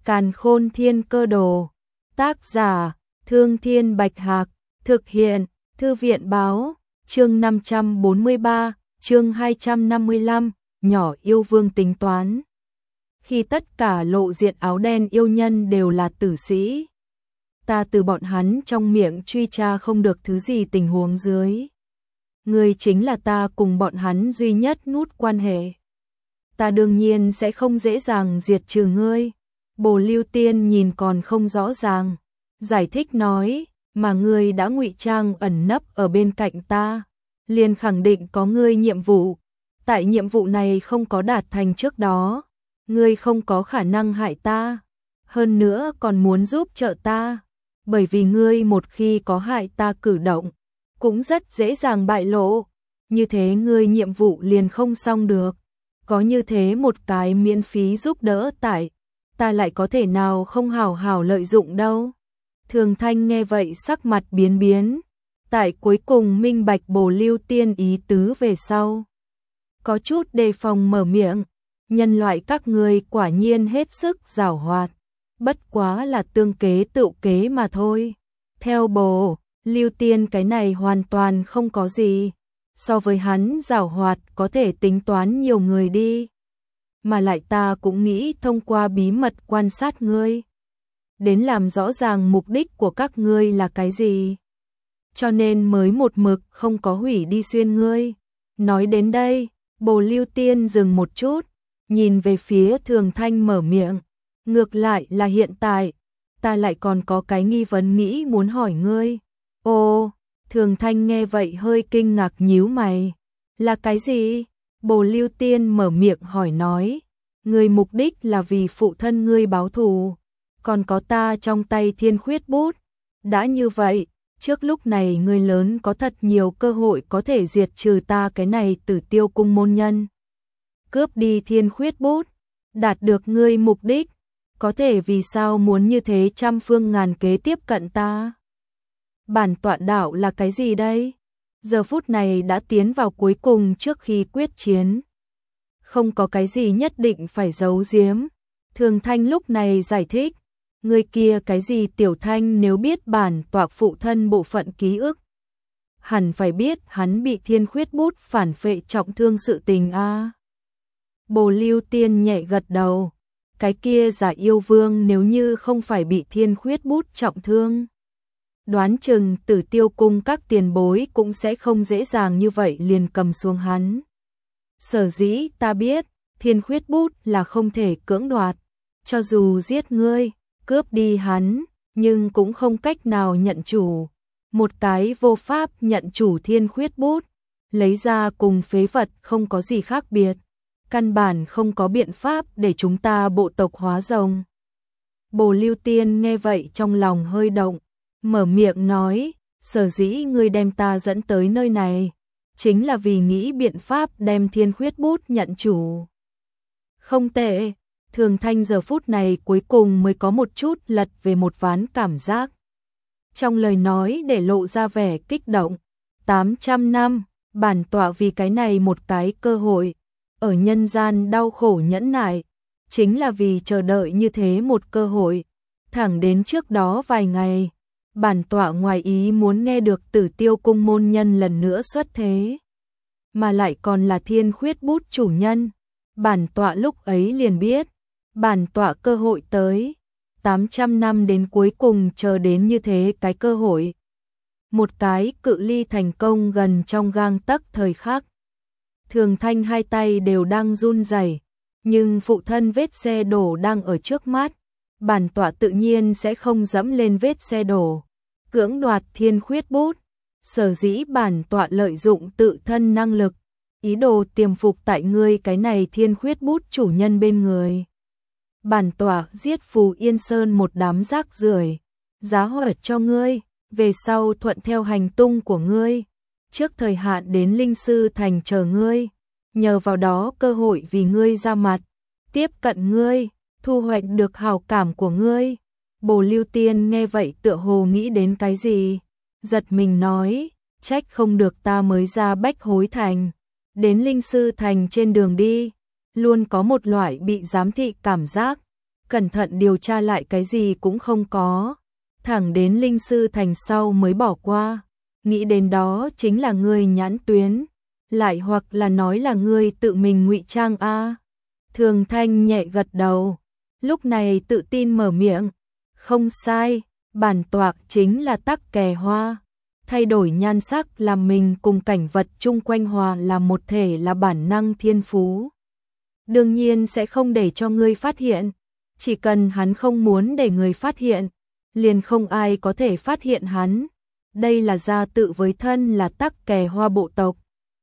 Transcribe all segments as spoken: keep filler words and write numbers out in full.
Càn Khôn Thiên Cơ Đồ. Tác giả: Thương Thiên Bạch Hạc. Thực hiện: Thư viện báo. Chương năm trăm bốn mươi ba, chương hai trăm năm mươi lăm, nhỏ yêu vương tính toán. Khi tất cả lộ diện áo đen yêu nhân đều là tử sĩ, ta từ bọn hắn trong miệng truy tra không được thứ gì tình huống dưới. Ngươi chính là ta cùng bọn hắn duy nhất nút quan hệ. Ta đương nhiên sẽ không dễ dàng diệt trừ ngươi. Bồ Lưu Tiên nhìn còn không rõ ràng, giải thích nói, mà ngươi đã ngụy trang ẩn nấp ở bên cạnh ta, liền khẳng định có ngươi nhiệm vụ. Tại nhiệm vụ này không có đạt thành trước đó, ngươi không có khả năng hại ta, hơn nữa còn muốn giúp trợ ta, bởi vì ngươi một khi có hại ta cử động, cũng rất dễ dàng bại lộ, như thế ngươi nhiệm vụ liền không xong được. Có như thế một cái miễn phí giúp đỡ tại, ta lại có thể nào không hảo hảo lợi dụng đâu. Thường Thanh nghe vậy sắc mặt biến biến, tại cuối cùng minh bạch Bồ Lưu Tiên ý tứ về sau. Có chút đề phòng mở miệng, nhân loại các ngươi quả nhiên hết sức giảo hoạt, bất quá là tương kế tựu kế mà thôi. Theo Bồ Lưu Tiên cái này hoàn toàn không có gì, so với hắn giảo hoạt có thể tính toán nhiều người đi. Mà lại ta cũng nghĩ thông qua bí mật quan sát ngươi, đến làm rõ ràng mục đích của các ngươi là cái gì, cho nên mới một mực không có hủy đi xuyên ngươi. Nói đến đây, Bồ Lưu Tiên dừng một chút, nhìn về phía Thường Thanh mở miệng, ngược lại là hiện tại, ta lại còn có cái nghi vấn nghĩ muốn hỏi ngươi. Ồ, Thường Thanh nghe vậy hơi kinh ngạc nhíu mày, là cái gì? Bồ Lưu Tiên mở miệng hỏi nói, ngươi mục đích là vì phụ thân ngươi báo thù, còn có ta trong tay Thiên Khuyết Bút. Đã như vậy, trước lúc này ngươi lớn có thật nhiều cơ hội có thể diệt trừ ta cái này Tử Tiêu cung môn nhân. Cướp đi Thiên Khuyết Bút, đạt được ngươi mục đích, có thể vì sao muốn như thế trăm phương ngàn kế tiếp cận ta? Bản tọa đạo là cái gì đây? Giờ phút này đã tiến vào cuối cùng trước khi quyết chiến, không có cái gì nhất định phải giấu giếm. Thường Thanh lúc này giải thích, người kia cái gì Tiểu Thanh nếu biết bản tọa phụ thân bộ phận ký ức, hẳn phải biết hắn bị Thiên Khuyết Bút phản phệ trọng thương sự tình a. À. Bồ Lưu Tiên nhẹ gật đầu, cái kia giả yêu vương nếu như không phải bị Thiên Khuyết Bút trọng thương, đoán chừng Tử Tiêu cung các tiền bối cũng sẽ không dễ dàng như vậy liền cầm xuống hắn. Sở dĩ ta biết, Thiên Khuyết Bút là không thể cưỡng đoạt, cho dù giết ngươi, cướp đi hắn, nhưng cũng không cách nào nhận chủ. Một cái vô pháp nhận chủ Thiên Khuyết Bút, lấy ra cùng phế vật không có gì khác biệt, căn bản không có biện pháp để chúng ta bộ tộc hóa rồng. Bồ Lưu Tiên nghe vậy trong lòng hơi động, mở miệng nói, sở dĩ ngươi đem ta dẫn tới nơi này, chính là vì nghĩ biện pháp đem Thiên Khuyết Bút nhận chủ. Không tệ, Thường Thanh giờ phút này cuối cùng mới có một chút lật về một ván cảm giác. Trong lời nói để lộ ra vẻ kích động, tám trăm năm, bản tọa vì cái này một cái cơ hội, ở nhân gian đau khổ nhẫn nại, chính là vì chờ đợi như thế một cơ hội, thẳng đến trước đó vài ngày. Bản tọa ngoài ý muốn nghe được Tử Tiêu cung môn nhân lần nữa xuất thế, mà lại còn là Thiên Khuyết Bút chủ nhân. Bản tọa lúc ấy liền biết, bản tọa cơ hội tới, tám trăm năm đến cuối cùng chờ đến như thế cái cơ hội. Một cái cự ly thành công gần trong gang tấc thời khắc. Thường Thanh hai tay đều đang run rẩy, nhưng phụ thân vết xe đổ đang ở trước mắt. Bản tọa tự nhiên sẽ không dẫm lên vết xe đổ, cưỡng đoạt Thiên Khuyết Bút. Sở dĩ bản tọa lợi dụng tự thân năng lực, ý đồ tiềm phục tại ngươi cái này Thiên Khuyết Bút chủ nhân bên người. Bản tọa giết Phù Yên Sơn một đám rác rưởi, giá hỏa cho ngươi, về sau thuận theo hành tung của ngươi, trước thời hạn đến Linh Sư Thành chờ ngươi, nhờ vào đó cơ hội vì ngươi ra mặt, tiếp cận ngươi, thu hoạch được hảo cảm của ngươi. Bồ Lưu Tiên nghe vậy tựa hồ nghĩ đến cái gì, giật mình nói, trách không được ta mới ra Bách Hối Thành, đến Linh Sư Thành trên đường đi, luôn có một loại bị giám thị cảm giác, cẩn thận điều tra lại cái gì cũng không có, thẳng đến linh sư thành sau mới bỏ qua, nghĩ đến đó chính là ngươi nhãn tuyến, lại hoặc là nói là ngươi tự mình ngụy trang a. À. Thường Thanh nhẹ gật đầu, lúc này tự tin mở miệng, không sai, bản tọa chính là Tắc Kè Hoa, thay đổi nhan sắc làm mình cùng cảnh vật chung quanh hòa là một thể là bản năng thiên phú. Đương nhiên sẽ không để cho ngươi phát hiện, chỉ cần hắn không muốn để người phát hiện, liền không ai có thể phát hiện hắn. Đây là gia tự với thân là Tắc Kè Hoa bộ tộc.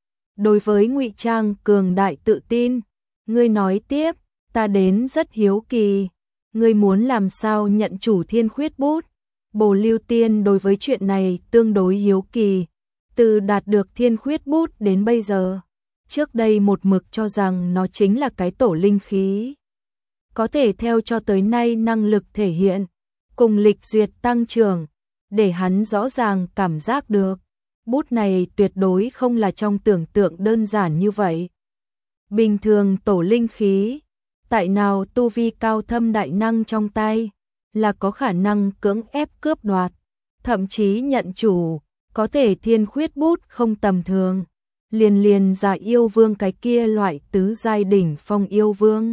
Đối với ngụy trang cường đại tự tin, ngươi nói tiếp, ta đến rất hiếu kỳ, ngươi muốn làm sao nhận chủ Thiên Khuyết Bút? Bồ Lưu Tiên đối với chuyện này tương đối hiếu kỳ, từ đạt được Thiên Khuyết Bút đến bây giờ, trước đây một mực cho rằng nó chính là cái tổ linh khí. Có thể theo cho tới nay năng lực thể hiện, cùng lịch duyệt tăng trưởng, để hắn rõ ràng cảm giác được, bút này tuyệt đối không là trong tưởng tượng đơn giản như vậy. Bình thường tổ linh khí, tại nào tu vi cao thâm đại năng trong tay, là có khả năng cưỡng ép cướp đoạt, thậm chí nhận chủ, có thể Thiên Khuyết Bút không tầm thường, liền liền giả yêu vương cái kia loại tứ giai đỉnh phong yêu vương,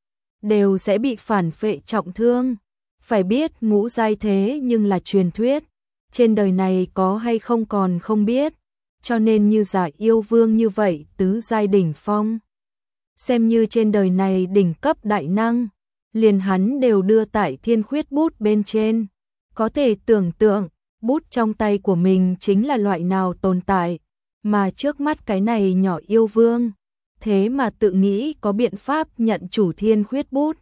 đều sẽ bị phản phệ trọng thương. Phải biết ngũ giai thế nhưng là truyền thuyết, trên đời này có hay không còn không biết, cho nên như giả yêu vương như vậy tứ giai đỉnh phong, xem như trên đời này đỉnh cấp đại năng, liền hắn đều đưa tại Thiên Khuyết Bút bên trên, có thể tưởng tượng, bút trong tay của mình chính là loại nào tồn tại, mà trước mắt cái này nhỏ yêu vương, thế mà tự nghĩ có biện pháp nhận chủ Thiên Khuyết Bút.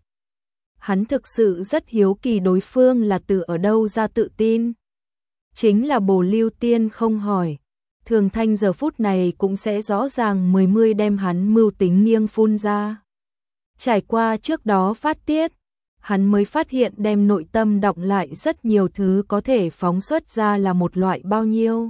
Hắn thực sự rất hiếu kỳ đối phương là từ ở đâu ra tự tin. Chính là Bồ Lưu Tiên không hỏi, Thường Thanh giờ phút này cũng sẽ rõ ràng mười mươi đem hắn mưu tính nghiêng phun ra. Trải qua trước đó phát tiết, hắn mới phát hiện đem nội tâm đọng lại rất nhiều thứ có thể phóng xuất ra là một loại bao nhiêu.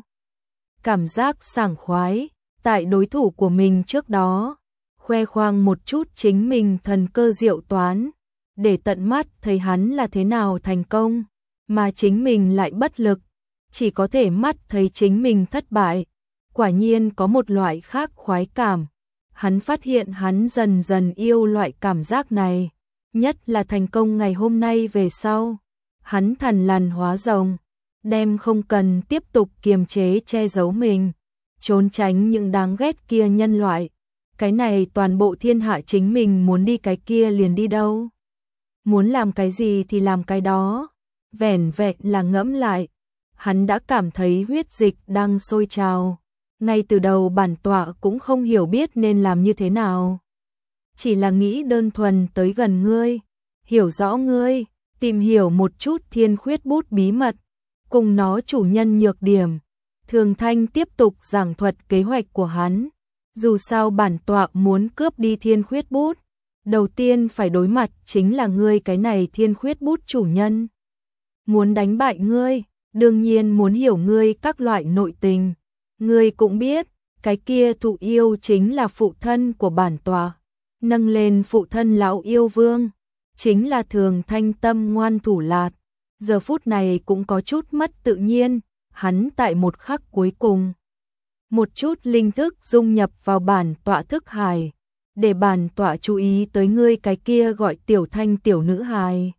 Cảm giác sảng khoái, tại đối thủ của mình trước đó, khoe khoang một chút chính mình thần cơ diệu toán, để tận mắt thấy hắn là thế nào thành công, mà chính mình lại bất lực, chỉ có thể mắt thấy chính mình thất bại. Quả nhiên có một loại khác khoái cảm, hắn phát hiện hắn dần dần yêu loại cảm giác này, nhất là thành công ngày hôm nay về sau. Hắn thần lằn hóa rồng, đem không cần tiếp tục kiềm chế che giấu mình, trốn tránh những đáng ghét kia nhân loại. Cái này toàn bộ thiên hạ chính mình muốn đi cái kia liền đi đâu. Muốn làm cái gì thì làm cái đó, vẻn vẹn là ngẫm lại, hắn đã cảm thấy huyết dịch đang sôi trào. Ngay từ đầu bản tọa cũng không hiểu biết nên làm như thế nào. Chỉ là nghĩ đơn thuần tới gần ngươi, hiểu rõ ngươi, tìm hiểu một chút Thiên Khuyết Bút bí mật, cùng nó chủ nhân nhược điểm. Thường Thanh tiếp tục giảng thuật kế hoạch của hắn. Dù sao bản tọa muốn cướp đi Thiên Khuyết Bút, đầu tiên phải đối mặt chính là ngươi cái này Thiên Khuyết Bút chủ nhân. Muốn đánh bại ngươi, đương nhiên muốn hiểu ngươi các loại nội tình. Ngươi cũng biết, cái kia thụ yêu chính là phụ thân của bản tọa, nâng lên phụ thân lão yêu vương, chính là Thường Thanh tâm ngoan thủ lạt. Giờ phút này cũng có chút mất tự nhiên, hắn tại một khắc cuối cùng, một chút linh thức dung nhập vào bản tọa thức hài, để bản tọa chú ý tới ngươi cái kia gọi Tiểu Thanh tiểu nữ hài.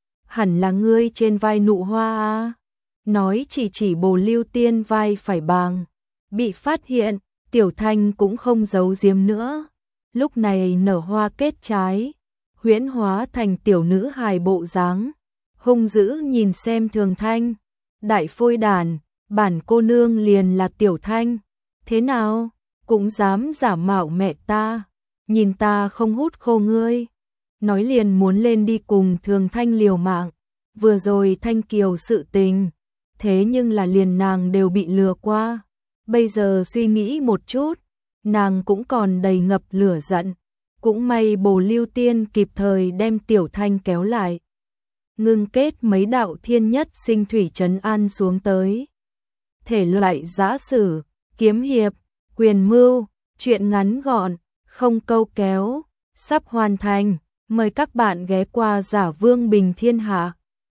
Hẳn là ngươi trên vai nụ hoa à? Nói chỉ chỉ Bồ Lưu Tiên vai phải bàng. Bị phát hiện, Tiểu Thanh cũng không giấu giếm nữa. Lúc này nở hoa kết trái, huyễn hóa thành tiểu nữ hài bộ dáng, hung dữ nhìn xem Thường Thanh. Đại phôi đàn, bản cô nương liền là Tiểu Thanh. Thế nào, cũng dám giả mạo mẹ ta, nhìn ta không hút khô ngươi. Nói liền muốn lên đi cùng Thường Thanh liều mạng. Vừa rồi Thanh Kiều sự tình, thế nhưng là liền nàng đều bị lừa qua. Bây giờ suy nghĩ một chút, nàng cũng còn đầy ngập lửa giận. Cũng may Bồ Lưu Tiên kịp thời đem Tiểu Thanh kéo lại, ngưng kết mấy đạo thiên nhất sinh thủy trấn an xuống tới. Thể loại giã sử, kiếm hiệp, quyền mưu, truyện ngắn gọn, không câu kéo, sắp hoàn thành. Mời các bạn ghé qua Giả Vương Bình Thiên Hạ.